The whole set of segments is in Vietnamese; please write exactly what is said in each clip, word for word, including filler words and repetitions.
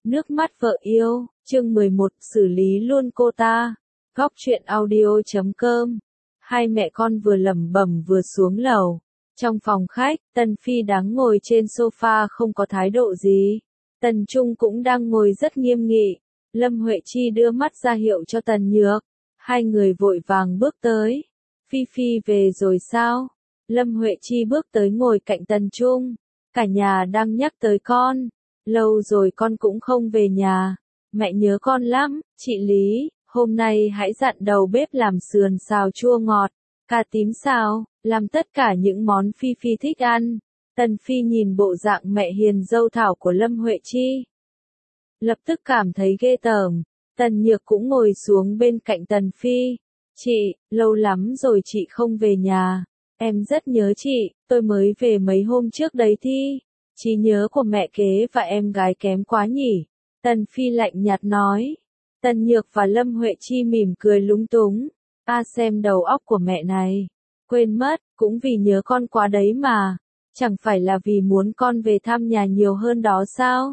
Nước mắt vợ yêu, chương mười một, xử lý luôn cô ta. Góc truyện audio chấm com. Hai mẹ con vừa lẩm bẩm vừa xuống lầu. Trong phòng khách, Tần Phi đang ngồi trên sofa không có thái độ gì. Tần Trung cũng đang ngồi rất nghiêm nghị. Lâm Huệ Chi đưa mắt ra hiệu cho Tần Nhược. Hai người vội vàng bước tới. Phi Phi về rồi sao? Lâm Huệ Chi bước tới ngồi cạnh Tần Trung. Cả nhà đang nhắc tới con. Lâu rồi con cũng không về nhà. Mẹ nhớ con lắm, chị Lý, hôm nay hãy dặn đầu bếp làm sườn xào chua ngọt, cà tím xào, làm tất cả những món Phi Phi thích ăn. Tần Phi nhìn bộ dạng mẹ hiền dâu thảo của Lâm Huệ Chi. Lập tức cảm thấy ghê tởm. Tần Nhược cũng ngồi xuống bên cạnh Tần Phi. Chị, lâu lắm rồi chị không về nhà. Em rất nhớ chị, tôi mới về mấy hôm trước đấy thi. Trí nhớ của mẹ kế và em gái kém quá nhỉ? Tần Phi lạnh nhạt nói. Tần Nhược và Lâm Huệ Chi mỉm cười lúng túng. A xem đầu óc của mẹ này. Quên mất, cũng vì nhớ con quá đấy mà. Chẳng phải là vì muốn con về thăm nhà nhiều hơn đó sao?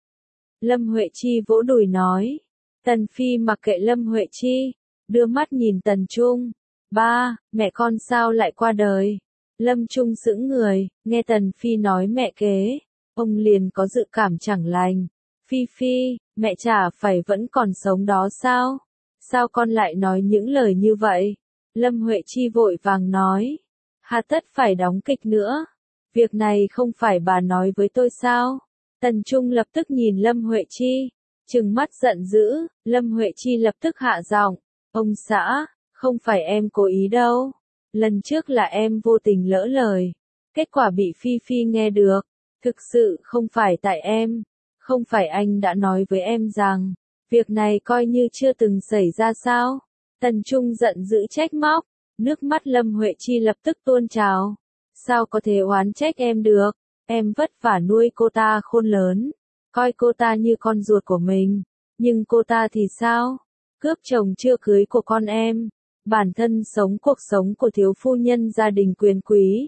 Lâm Huệ Chi vỗ đùi nói. Tần Phi mặc kệ Lâm Huệ Chi. Đưa mắt nhìn Tần Trung. Ba, mẹ con sao lại qua đời? Lâm Trung sững người, nghe Tần Phi nói mẹ kế, ông liền có dự cảm chẳng lành. Phi Phi, mẹ chả phải vẫn còn sống đó sao? Sao con lại nói những lời như vậy? Lâm Huệ Chi vội vàng nói. Hà tất phải đóng kịch nữa. Việc này không phải bà nói với tôi sao? Tần Trung lập tức nhìn Lâm Huệ Chi, trừng mắt giận dữ. Lâm Huệ Chi lập tức hạ giọng. Ông xã, không phải em cố ý đâu. Lần trước là em vô tình lỡ lời. Kết quả bị Phi Phi nghe được. Thực sự không phải tại em. Không phải anh đã nói với em rằng, việc này coi như chưa từng xảy ra sao? Tần Trung giận dữ trách móc. Nước mắt Lâm Huệ Chi lập tức tuôn trào. Sao có thể oán trách em được? Em vất vả nuôi cô ta khôn lớn. Coi cô ta như con ruột của mình. Nhưng cô ta thì sao? Cướp chồng chưa cưới của con em. Bản thân sống cuộc sống của thiếu phu nhân gia đình quyền quý.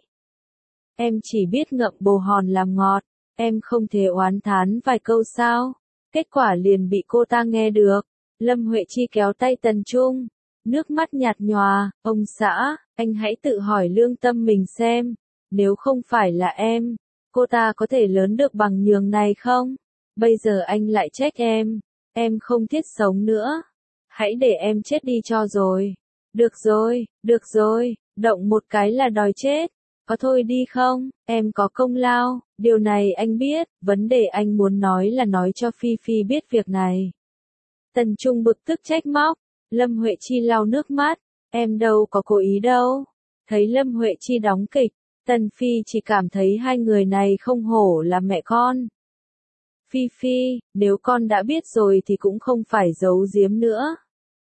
Em chỉ biết ngậm bồ hòn làm ngọt, em không thể oán thán vài câu sao? Kết quả liền bị cô ta nghe được. Lâm Huệ Chi kéo tay Tần Trung, nước mắt nhạt nhòa. Ông xã, anh hãy tự hỏi lương tâm mình xem. Nếu không phải là em, cô ta có thể lớn được bằng nhường này không? Bây giờ anh lại trách em. Em không thiết sống nữa. Hãy để em chết đi cho rồi. Được rồi, được rồi, động một cái là đòi chết. Có thôi đi không, em có công lao, điều này anh biết, vấn đề anh muốn nói là nói cho Phi Phi biết việc này. Tần Trung bực tức trách móc. Lâm Huệ Chi lau nước mắt. Em đâu có cố ý đâu. Thấy Lâm Huệ Chi đóng kịch, Tần Phi chỉ cảm thấy hai người này không hổ là mẹ con. Phi Phi, nếu con đã biết rồi thì cũng không phải giấu giếm nữa.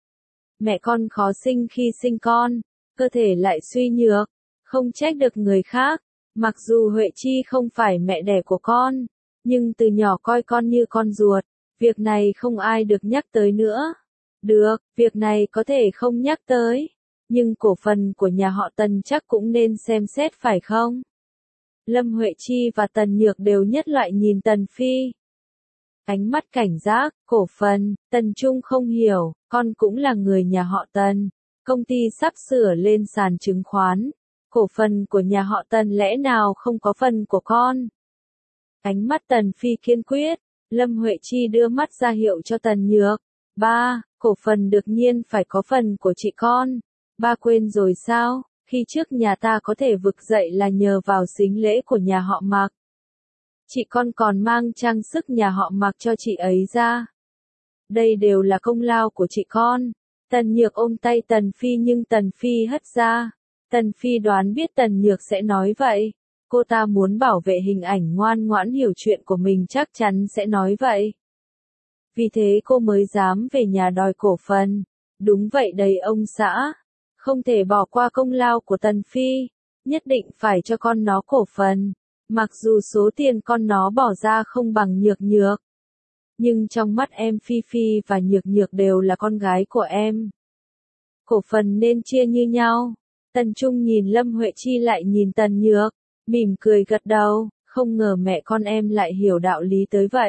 Mẹ con khó sinh khi sinh con, cơ thể lại suy nhược, không trách được người khác. Mặc dù Huệ Chi không phải mẹ đẻ của con, nhưng từ nhỏ coi con như con ruột, việc này không ai được nhắc tới nữa. Được, việc này có thể không nhắc tới, nhưng cổ phần của nhà họ Tần chắc cũng nên xem xét phải không? Lâm Huệ Chi và Tần Nhược đều nhất loại nhìn Tần Phi. Ánh mắt cảnh giác, cổ phần, Tần Trung không hiểu, con cũng là người nhà họ Tần. Công ty sắp sửa lên sàn chứng khoán. Cổ phần của nhà họ Tần lẽ nào không có phần của con? Ánh mắt Tần Phi kiên quyết. Lâm Huệ Chi đưa mắt ra hiệu cho Tần Nhược. Ba, cổ phần đương nhiên phải có phần của chị con. Ba quên rồi sao? Khi trước nhà ta có thể vực dậy là nhờ vào sính lễ của nhà họ Mạc. Chị con còn mang trang sức nhà họ Mạc cho chị ấy ra. Đây đều là công lao của chị con. Tần Nhược ôm tay Tần Phi nhưng Tần Phi hất ra. Tần Phi đoán biết Tần Nhược sẽ nói vậy. Cô ta muốn bảo vệ hình ảnh ngoan ngoãn hiểu chuyện của mình chắc chắn sẽ nói vậy. Vì thế cô mới dám về nhà đòi cổ phần. Đúng vậy đấy ông xã. Không thể bỏ qua công lao của Tần Phi. Nhất định phải cho con nó cổ phần. Mặc dù số tiền con nó bỏ ra không bằng Nhược Nhược. Nhưng trong mắt em Phi Phi và Nhược Nhược đều là con gái của em. Cổ phần nên chia như nhau. Tần Trung nhìn Lâm Huệ Chi lại nhìn Tần Nhược, mỉm cười gật đầu, không ngờ mẹ con em lại hiểu đạo lý tới vậy.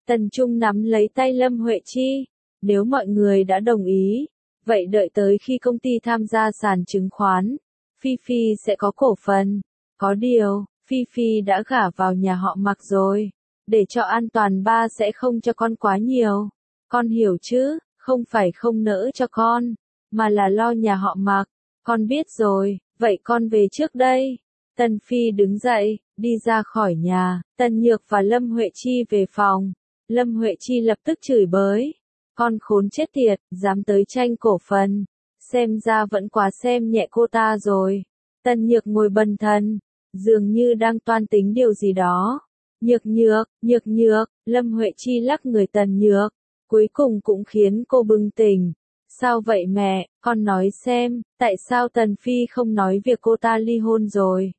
Tần Trung nắm lấy tay Lâm Huệ Chi. Nếu mọi người đã đồng ý, vậy đợi tới khi công ty tham gia sàn chứng khoán, Phi Phi sẽ có cổ phần. Có điều, Phi Phi đã gả vào nhà họ Mạc rồi. Để cho an toàn ba sẽ không cho con quá nhiều. Con hiểu chứ, không phải không nỡ cho con, mà là lo nhà họ Mạc. Con biết rồi, vậy con về trước đây. Tần Phi đứng dậy, đi ra khỏi nhà. Tần Nhược và Lâm Huệ Chi về phòng. Lâm Huệ Chi lập tức chửi bới. Con khốn chết tiệt, dám tới tranh cổ phần. Xem ra vẫn quá xem nhẹ cô ta rồi. Tần Nhược ngồi bần thần, dường như đang toan tính điều gì đó. Nhược nhược, nhược nhược, Lâm Huệ Chi lắc người Tần Nhược. Cuối cùng cũng khiến cô bừng tỉnh. Sao vậy mẹ, con nói xem, tại sao Tần Phi không nói việc cô ta ly hôn rồi?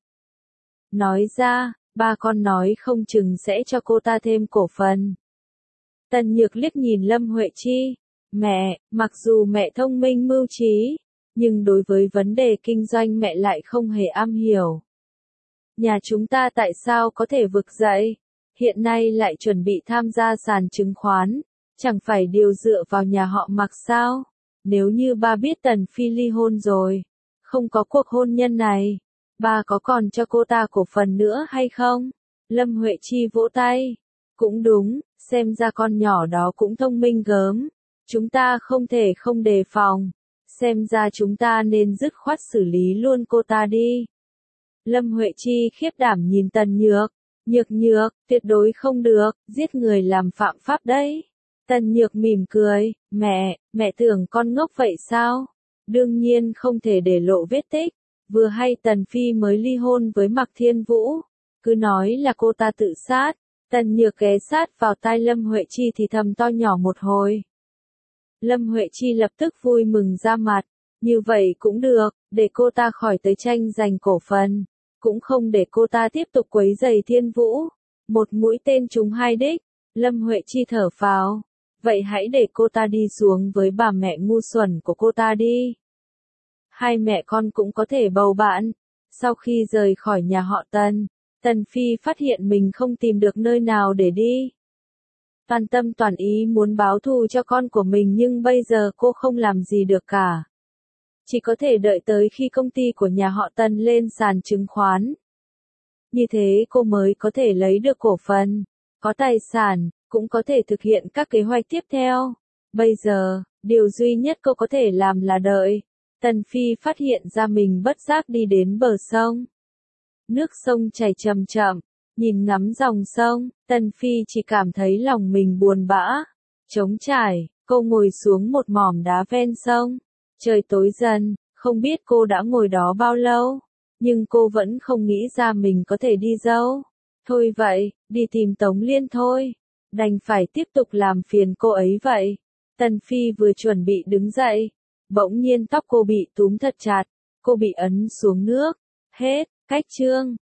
Nói ra, ba con nói không chừng sẽ cho cô ta thêm cổ phần. Tần Nhược liếc nhìn Lâm Huệ Chi. Mẹ, mặc dù mẹ thông minh mưu trí, nhưng đối với vấn đề kinh doanh mẹ lại không hề am hiểu. Nhà chúng ta tại sao có thể vực dậy? Hiện nay lại chuẩn bị tham gia sàn chứng khoán, chẳng phải điều dựa vào nhà họ Mạc sao? Nếu như ba biết Tần Phi ly hôn rồi, không có cuộc hôn nhân này, ba có còn cho cô ta cổ phần nữa hay không? Lâm Huệ Chi vỗ tay. Cũng đúng, xem ra con nhỏ đó cũng thông minh gớm. Chúng ta không thể không đề phòng. Xem ra chúng ta nên dứt khoát xử lý luôn cô ta đi. Lâm Huệ Chi khiếp đảm nhìn Tần Nhược. Nhược nhược, tuyệt đối không được, giết người làm phạm pháp đấy. Tần Nhược mỉm cười, mẹ, mẹ tưởng con ngốc vậy sao? Đương nhiên không thể để lộ vết tích. Vừa hay Tần Phi mới ly hôn với Mạc Thiên Vũ. Cứ nói là cô ta tự sát. Tần Nhược ghé sát vào tai Lâm Huệ Chi thì thầm to nhỏ một hồi. Lâm Huệ Chi lập tức vui mừng ra mặt. Như vậy cũng được, để cô ta khỏi tới tranh giành cổ phần. Cũng không để cô ta tiếp tục quấy rầy Thiên Vũ. Một mũi tên trúng hai đích. Lâm Huệ Chi thở phào. Vậy hãy để cô ta đi xuống với bà mẹ ngu xuẩn của cô ta đi. Hai mẹ con cũng có thể bầu bạn. Sau khi rời khỏi nhà họ Tần, Tần Phi phát hiện mình không tìm được nơi nào để đi. Toàn tâm toàn ý muốn báo thù cho con của mình nhưng bây giờ cô không làm gì được cả. Chỉ có thể đợi tới khi công ty của nhà họ Tần lên sàn chứng khoán. Như thế cô mới có thể lấy được cổ phần, có tài sản, cũng có thể thực hiện các kế hoạch tiếp theo. Bây giờ, điều duy nhất cô có thể làm là đợi. Tần Phi phát hiện ra mình bất giác đi đến bờ sông. Nước sông chảy chậm chậm, nhìn ngắm dòng sông, Tần Phi chỉ cảm thấy lòng mình buồn bã, trống trải. Cô ngồi xuống một mỏm đá ven sông. Trời tối dần, không biết cô đã ngồi đó bao lâu, nhưng cô vẫn không nghĩ ra mình có thể đi đâu. Thôi vậy, đi tìm Tống Liên thôi. Đành phải tiếp tục làm phiền cô ấy vậy. Tần Phi vừa chuẩn bị đứng dậy, bỗng nhiên tóc cô bị túm thật chặt, cô bị ấn xuống nước. Hết, cách chương.